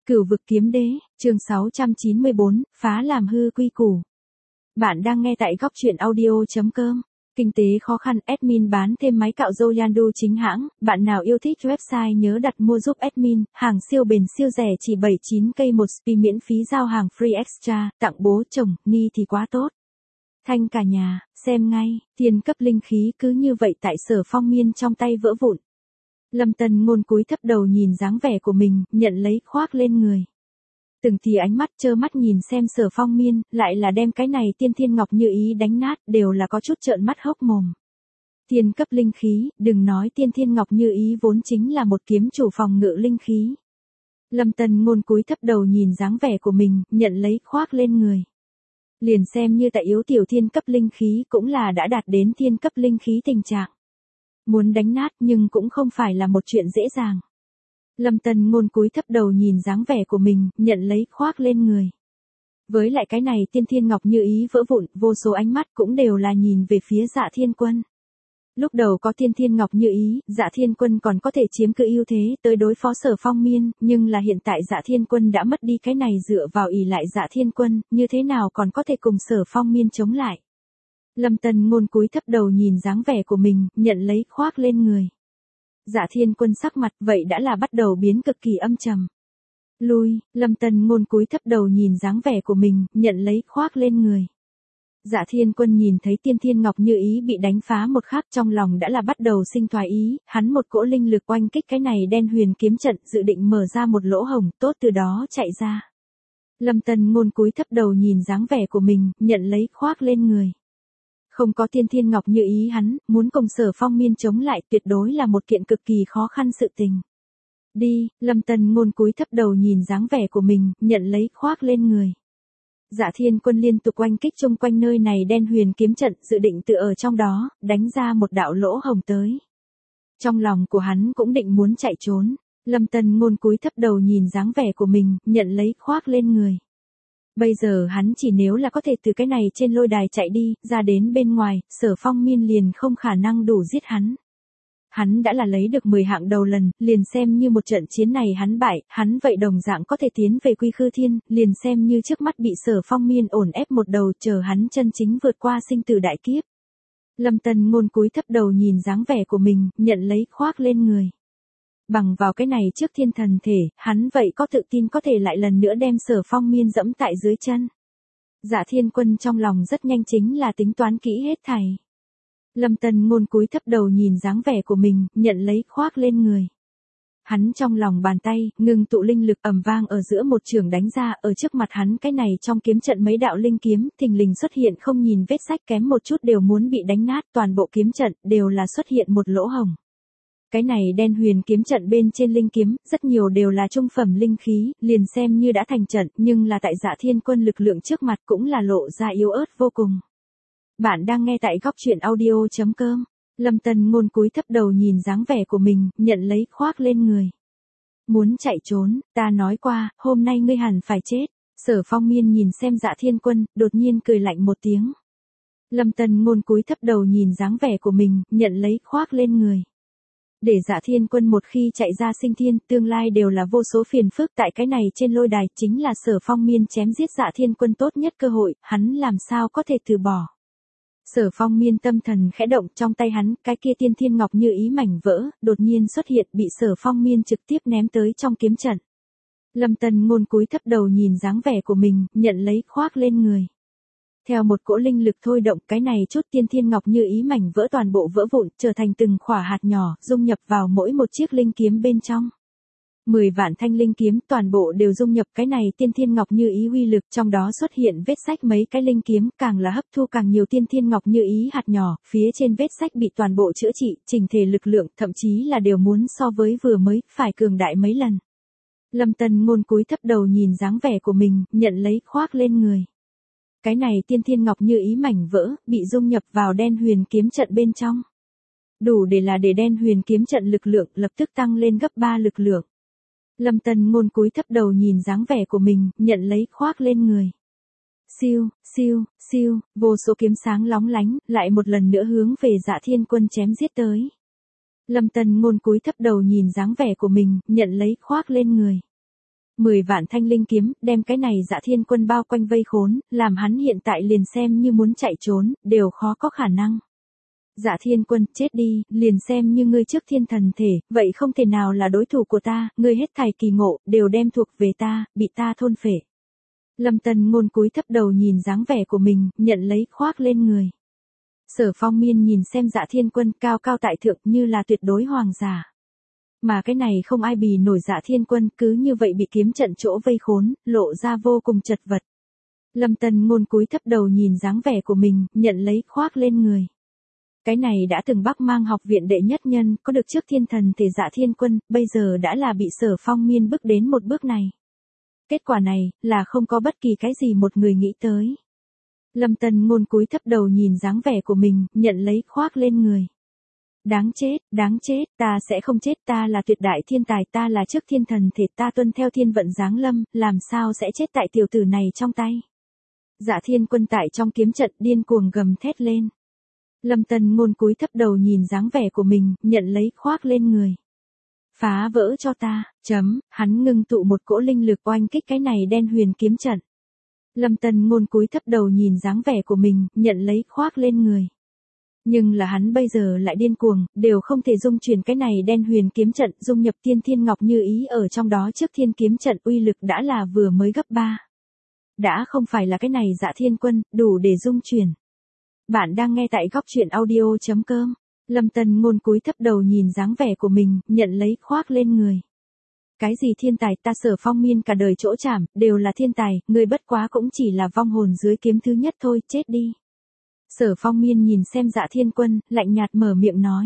Cửu vực kiếm đế, chương 694, phá làm hư quy củ. Bạn đang nghe tại góc truyện audio.com. Kinh tế khó khăn, admin bán thêm máy cạo râu Yandu chính hãng, bạn nào yêu thích website nhớ đặt mua giúp admin, hàng siêu bền siêu rẻ chỉ 79k một spi miễn phí giao hàng free extra, tặng bố chồng, ni thì quá tốt. Thanh cả nhà, xem ngay, thiên cấp linh khí cứ như vậy tại Sở Phong Miên trong tay vỡ vụn. Lâm Tân Ngôn cúi thấp đầu nhìn dáng vẻ của mình, nhận lấy khoác lên người. Từng thì ánh mắt trơ mắt nhìn xem Sở Phong Miên, lại là đem cái này tiên thiên ngọc như ý đánh nát, đều là có chút trợn mắt hốc mồm. Thiên cấp linh khí, đừng nói tiên thiên ngọc như ý vốn chính là một kiếm chủ phòng ngự linh khí. Lâm Tân Ngôn cúi thấp đầu nhìn dáng vẻ của mình, nhận lấy khoác lên người. Liền xem như tại yếu tiểu thiên cấp linh khí cũng là đã đạt đến thiên cấp linh khí tình trạng. Muốn đánh nát nhưng cũng không phải là một chuyện dễ dàng. Lâm Tân Ngôn cúi thấp đầu nhìn dáng vẻ của mình, nhận lấy khoác lên người. Với lại cái này tiên thiên ngọc như ý vỡ vụn, vô số ánh mắt cũng đều là nhìn về phía Dạ Thiên Quân. Lúc đầu có tiên thiên ngọc như ý, Dạ Thiên Quân còn có thể chiếm cứ ưu thế tới đối phó Sở Phong Miên, nhưng là hiện tại Dạ Thiên Quân đã mất đi cái này dựa vào ỷ lại Dạ Thiên Quân, như thế nào còn có thể cùng Sở Phong Miên chống lại. Lâm Tân Ngôn cúi thấp đầu nhìn dáng vẻ của mình, nhận lấy khoác lên người. Dạ Thiên Quân sắc mặt vậy đã là bắt đầu biến cực kỳ âm trầm. Lui, Lâm Tân Ngôn cúi thấp đầu nhìn dáng vẻ của mình, nhận lấy khoác lên người. Dạ Thiên Quân nhìn thấy tiên thiên ngọc như ý bị đánh phá một khắc, trong lòng đã là bắt đầu sinh thoái ý, hắn một cỗ linh lực oanh kích cái này đen huyền kiếm trận, dự định mở ra một lỗ hổng, tốt từ đó chạy ra. Lâm Tân Ngôn cúi thấp đầu nhìn dáng vẻ của mình, nhận lấy khoác lên người. Không có tiên thiên ngọc như ý hắn, muốn cùng Sở Phong Miên chống lại tuyệt đối là một kiện cực kỳ khó khăn sự tình. Đi, Lâm Tân Ngôn cúi thấp đầu nhìn dáng vẻ của mình, nhận lấy khoác lên người. Dạ Thiên Quân liên tục oanh kích chung quanh nơi này đen huyền kiếm trận, dự định tự ở trong đó, đánh ra một đạo lỗ hổng tới. Trong lòng của hắn cũng định muốn chạy trốn, Lâm Tân Ngôn cúi thấp đầu nhìn dáng vẻ của mình, nhận lấy khoác lên người. Bây giờ hắn chỉ nếu là có thể từ cái này trên lôi đài chạy đi, ra đến bên ngoài, Sở Phong Miên liền không khả năng đủ giết hắn. Hắn đã là lấy được 10 hạng đầu lần, liền xem như một trận chiến này hắn bại, hắn vậy đồng dạng có thể tiến về Quy Khư Thiên, liền xem như trước mắt bị Sở Phong Miên ổn ép một đầu, chờ hắn chân chính vượt qua sinh tử đại kiếp. Lâm Tân Ngôn cúi thấp đầu nhìn dáng vẻ của mình, nhận lấy khoác lên người. Bằng vào cái này trước thiên thần thể, hắn vậy có tự tin có thể lại lần nữa đem Sở Phong Miên dẫm tại dưới chân. Dạ Thiên Quân trong lòng rất nhanh chính là tính toán kỹ hết thảy. Lâm Tân Ngôn cúi thấp đầu nhìn dáng vẻ của mình, nhận lấy khoác lên người. Hắn trong lòng bàn tay, ngưng tụ linh lực ầm vang ở giữa một trường đánh ra, ở trước mặt hắn cái này trong kiếm trận mấy đạo linh kiếm, thình lình xuất hiện không nhìn vết rách kém một chút đều muốn bị đánh nát, toàn bộ kiếm trận đều là xuất hiện một lỗ hổng. Cái này đen huyền kiếm trận bên trên linh kiếm, rất nhiều đều là trung phẩm linh khí, liền xem như đã thành trận, nhưng là tại Dạ Thiên Quân lực lượng trước mặt cũng là lộ ra yếu ớt vô cùng. Bạn đang nghe tại góc truyện audio.com. Lâm Tân Ngôn cúi thấp đầu nhìn dáng vẻ của mình, nhận lấy khoác lên người. Muốn chạy trốn, ta nói qua, hôm nay ngươi hẳn phải chết. Sở Phong Miên nhìn xem Dạ Thiên Quân, đột nhiên cười lạnh một tiếng. Lâm Tân Ngôn cúi thấp đầu nhìn dáng vẻ của mình, nhận lấy khoác lên người. Để Dạ Thiên Quân một khi chạy ra sinh thiên, tương lai đều là vô số phiền phức tại cái này trên lôi đài, chính là Sở Phong Miên chém giết Dạ Thiên Quân tốt nhất cơ hội, hắn làm sao có thể từ bỏ. Sở Phong Miên tâm thần khẽ động, trong tay hắn, cái kia tiên thiên ngọc như ý mảnh vỡ, đột nhiên xuất hiện bị Sở Phong Miên trực tiếp ném tới trong kiếm trận. Lâm Tân Ngôn cúi thấp đầu nhìn dáng vẻ của mình, nhận lấy khoác lên người. Theo một cỗ linh lực thôi động, cái này chút tiên thiên ngọc như ý mảnh vỡ toàn bộ vỡ vụn, trở thành từng khỏa hạt nhỏ, dung nhập vào mỗi một chiếc linh kiếm bên trong. 10 vạn thanh linh kiếm toàn bộ đều dung nhập cái này tiên thiên ngọc như ý uy lực, trong đó xuất hiện vết rách mấy cái linh kiếm, càng là hấp thu càng nhiều tiên thiên ngọc như ý hạt nhỏ, phía trên vết rách bị toàn bộ chữa trị, chỉnh thể lực lượng, thậm chí là đều muốn so với vừa mới, phải cường đại mấy lần. Lâm Tân Ngôn cúi thấp đầu nhìn dáng vẻ của mình, nhận lấy khoác lên người. Cái này tiên thiên ngọc như ý mảnh vỡ, bị dung nhập vào đen huyền kiếm trận bên trong. Đủ để đen huyền kiếm trận lực lượng lập tức tăng lên gấp 3 lực lượng. Lâm Tân Ngôn cúi thấp đầu nhìn dáng vẻ của mình, nhận lấy khoác lên người. Siêu, siêu, siêu, vô số kiếm sáng lóng lánh, lại một lần nữa hướng về Dạ Thiên Quân chém giết tới. Lâm Tân Ngôn cúi thấp đầu nhìn dáng vẻ của mình, nhận lấy khoác lên người. 10 vạn thanh linh kiếm, đem cái này Dạ Thiên Quân bao quanh vây khốn, làm hắn hiện tại liền xem như muốn chạy trốn, đều khó có khả năng. Dạ Thiên Quân, chết đi, liền xem như ngươi trước thiên thần thể, vậy không thể nào là đối thủ của ta, ngươi hết thảy kỳ ngộ, đều đem thuộc về ta, bị ta thôn phệ. Lâm Tân Ngôn cúi thấp đầu nhìn dáng vẻ của mình, nhận lấy khoác lên người. Sở Phong Miên nhìn xem Dạ Thiên Quân cao cao tại thượng như là tuyệt đối hoàng giả. Mà cái này không ai bì nổi Dạ Thiên Quân cứ như vậy bị kiếm trận chỗ vây khốn, lộ ra vô cùng chật vật. Lâm Tân Ngôn cúi thấp đầu nhìn dáng vẻ của mình, nhận lấy khoác lên người. Cái này đã từng Bắc Mang học viện đệ nhất nhân, có được trước thiên thần thể Dạ Thiên Quân, bây giờ đã là bị Sở Phong Miên bước đến một bước này. Kết quả này, là không có bất kỳ cái gì một người nghĩ tới. Lâm Tân Ngôn cúi thấp đầu nhìn dáng vẻ của mình, nhận lấy khoác lên người. Đáng chết, ta sẽ không chết, ta là tuyệt đại thiên tài, ta là trước thiên thần thể, ta tuân theo thiên vận giáng lâm, làm sao sẽ chết tại tiểu tử này trong tay. Dạ Thiên Quân tại trong kiếm trận điên cuồng gầm thét lên. Lâm Tân Ngôn cúi thấp đầu nhìn dáng vẻ của mình, nhận lấy khoác lên người. Phá vỡ cho ta, hắn ngưng tụ một cỗ linh lực oanh kích cái này đen huyền kiếm trận. Lâm Tân Ngôn cúi thấp đầu nhìn dáng vẻ của mình, nhận lấy khoác lên người. Nhưng là hắn bây giờ lại điên cuồng, đều không thể dung chuyển cái này đen huyền kiếm trận, dung nhập tiên thiên ngọc như ý ở trong đó trước thiên kiếm trận uy lực đã là vừa mới gấp 3. Đã không phải là cái này Dạ Thiên Quân, đủ để dung chuyển. Bạn đang nghe tại góc truyện audio.com. Lâm Tân Ngôn cúi thấp đầu nhìn dáng vẻ của mình, nhận lấy khoác lên người. Cái gì thiên tài, ta Sở Phong Miên cả đời chỗ chảm, đều là thiên tài, người bất quá cũng chỉ là vong hồn dưới kiếm thứ nhất thôi, chết đi. Sở Phong Miên nhìn xem Dạ Thiên Quân, lạnh nhạt mở miệng nói.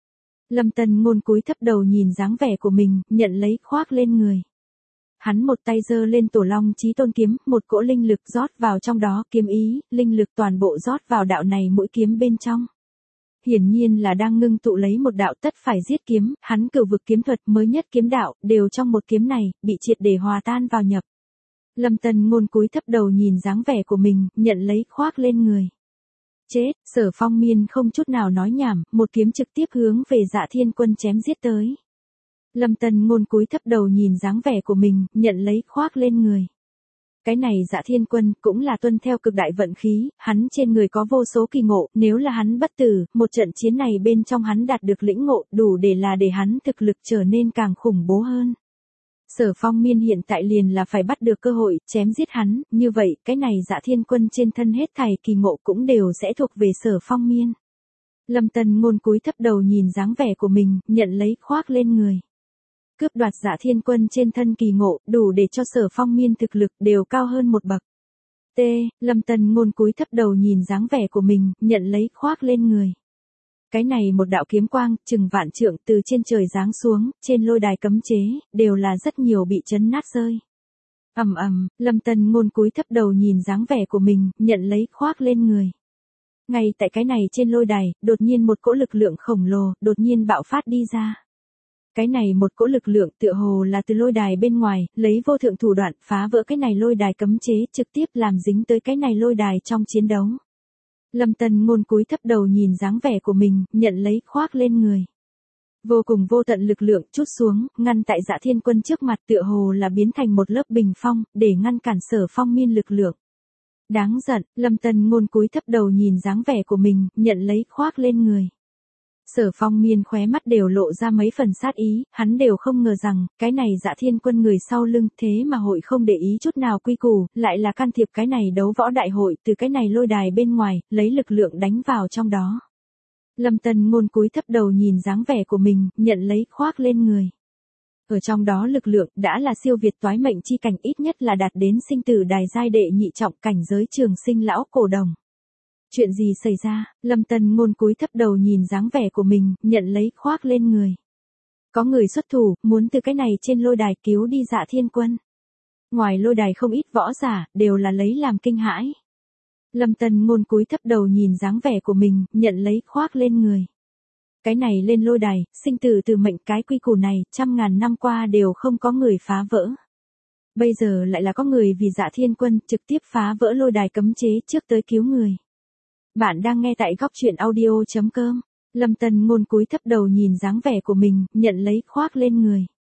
Lâm Tân Ngôn cúi thấp đầu nhìn dáng vẻ của mình, nhận lấy khoác lên người. Hắn một tay giơ lên Tổ Long Chí Tôn kiếm, một cỗ linh lực rót vào trong đó, kiếm ý, linh lực toàn bộ rót vào đạo này mũi kiếm bên trong. Hiển nhiên là đang ngưng tụ lấy một đạo tất phải giết kiếm, hắn cửu vực kiếm thuật mới nhất kiếm đạo, đều trong một kiếm này, bị triệt để hòa tan vào nhập. Lâm Tân Ngôn cúi thấp đầu nhìn dáng vẻ của mình, nhận lấy khoác lên người. Chết, Sở Phong Miên không chút nào nói nhảm, một kiếm trực tiếp hướng về Dạ Thiên Quân chém giết tới. Lâm Tân Ngôn cúi thấp đầu nhìn dáng vẻ của mình, nhận lấy khoác lên người. Cái này Dạ Thiên Quân cũng là tuân theo cực đại vận khí, hắn trên người có vô số kỳ ngộ, nếu là hắn bất tử, một trận chiến này bên trong hắn đạt được lĩnh ngộ, đủ để hắn thực lực trở nên càng khủng bố hơn. Sở Phong Miên hiện tại liền là phải bắt được cơ hội, chém giết hắn, như vậy, cái này Dạ Thiên Quân trên thân hết thảy kỳ ngộ cũng đều sẽ thuộc về Sở Phong Miên. Lâm Tân Ngôn cúi thấp đầu nhìn dáng vẻ của mình, nhận lấy khoác lên người. Cướp đoạt Dạ Thiên Quân trên thân kỳ ngộ, đủ để cho Sở Phong Miên thực lực đều cao hơn một bậc. Lâm Tân Ngôn cúi thấp đầu nhìn dáng vẻ của mình, nhận lấy khoác lên người. Cái này một đạo kiếm quang, chừng vạn trượng từ trên trời giáng xuống, trên lôi đài cấm chế, đều là rất nhiều bị chấn nát rơi. Lâm Tân Ngôn cúi thấp đầu nhìn dáng vẻ của mình, nhận lấy khoác lên người. Ngay tại cái này trên lôi đài, đột nhiên một cỗ lực lượng khổng lồ, đột nhiên bạo phát đi ra. Cái này một cỗ lực lượng tựa hồ là từ lôi đài bên ngoài, lấy vô thượng thủ đoạn phá vỡ cái này lôi đài cấm chế, trực tiếp làm dính tới cái này lôi đài trong chiến đấu. Lâm Tân Ngôn cúi thấp đầu nhìn dáng vẻ của mình, nhận lấy khoác lên người. Vô cùng vô tận lực lượng trút xuống, ngăn tại Dạ Thiên Quân trước mặt tựa hồ là biến thành một lớp bình phong, để ngăn cản Sở Phong Miên lực lượng. Đáng giận, Lâm Tân Ngôn cúi thấp đầu nhìn dáng vẻ của mình, nhận lấy khoác lên người. Sở Phong Miên khóe mắt đều lộ ra mấy phần sát ý, hắn đều không ngờ rằng, cái này Dạ Thiên Quân người sau lưng thế mà hội không để ý chút nào quy củ, lại là can thiệp cái này đấu võ đại hội từ cái này lôi đài bên ngoài, lấy lực lượng đánh vào trong đó. Lâm Tân Ngôn cúi thấp đầu nhìn dáng vẻ của mình, nhận lấy khoác lên người. Ở trong đó lực lượng đã là siêu việt toái mệnh chi cảnh, ít nhất là đạt đến sinh tử đài giai đệ nhị trọng cảnh giới trường sinh lão cổ đồng. Chuyện gì xảy ra? Lâm Tân Ngôn cúi thấp đầu nhìn dáng vẻ của mình, nhận lấy khoác lên người. Có người xuất thủ, muốn từ cái này trên lôi đài cứu đi Dạ Thiên Quân. Ngoài lôi đài không ít võ giả, đều là lấy làm kinh hãi. Lâm Tân Ngôn cúi thấp đầu nhìn dáng vẻ của mình, nhận lấy khoác lên người. Cái này lên lôi đài, sinh tử từ mệnh, cái quy củ này, trăm ngàn năm qua đều không có người phá vỡ. Bây giờ lại là có người vì Dạ Thiên Quân trực tiếp phá vỡ lôi đài cấm chế trước tới cứu người. Bạn đang nghe tại góc truyện audio.com. Lâm Tân Ngôn cúi thấp đầu nhìn dáng vẻ của mình, nhận lấy khoác lên người.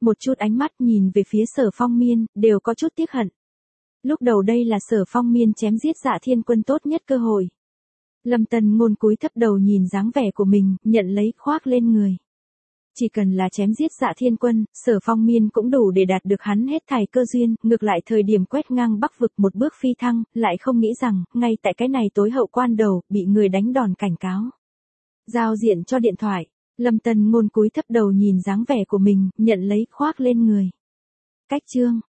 Một chút ánh mắt nhìn về phía Sở Phong Miên, đều có chút tiếc hận. Lúc đầu đây là Sở Phong Miên chém giết Dạ Thiên Quân tốt nhất cơ hội. Lâm Tân Ngôn cúi thấp đầu nhìn dáng vẻ của mình, nhận lấy khoác lên người. Chỉ cần là chém giết Dạ Thiên Quân, Sở Phong Miên cũng đủ để đạt được hắn hết thảy cơ duyên, ngược lại thời điểm quét ngang Bắc vực một bước phi thăng, lại không nghĩ rằng, ngay tại cái này tối hậu quan đầu, bị người đánh đòn cảnh cáo. Giao diện cho điện thoại, Lâm Tân Ngôn cúi thấp đầu nhìn dáng vẻ của mình, nhận lấy khoác lên người. Cách chương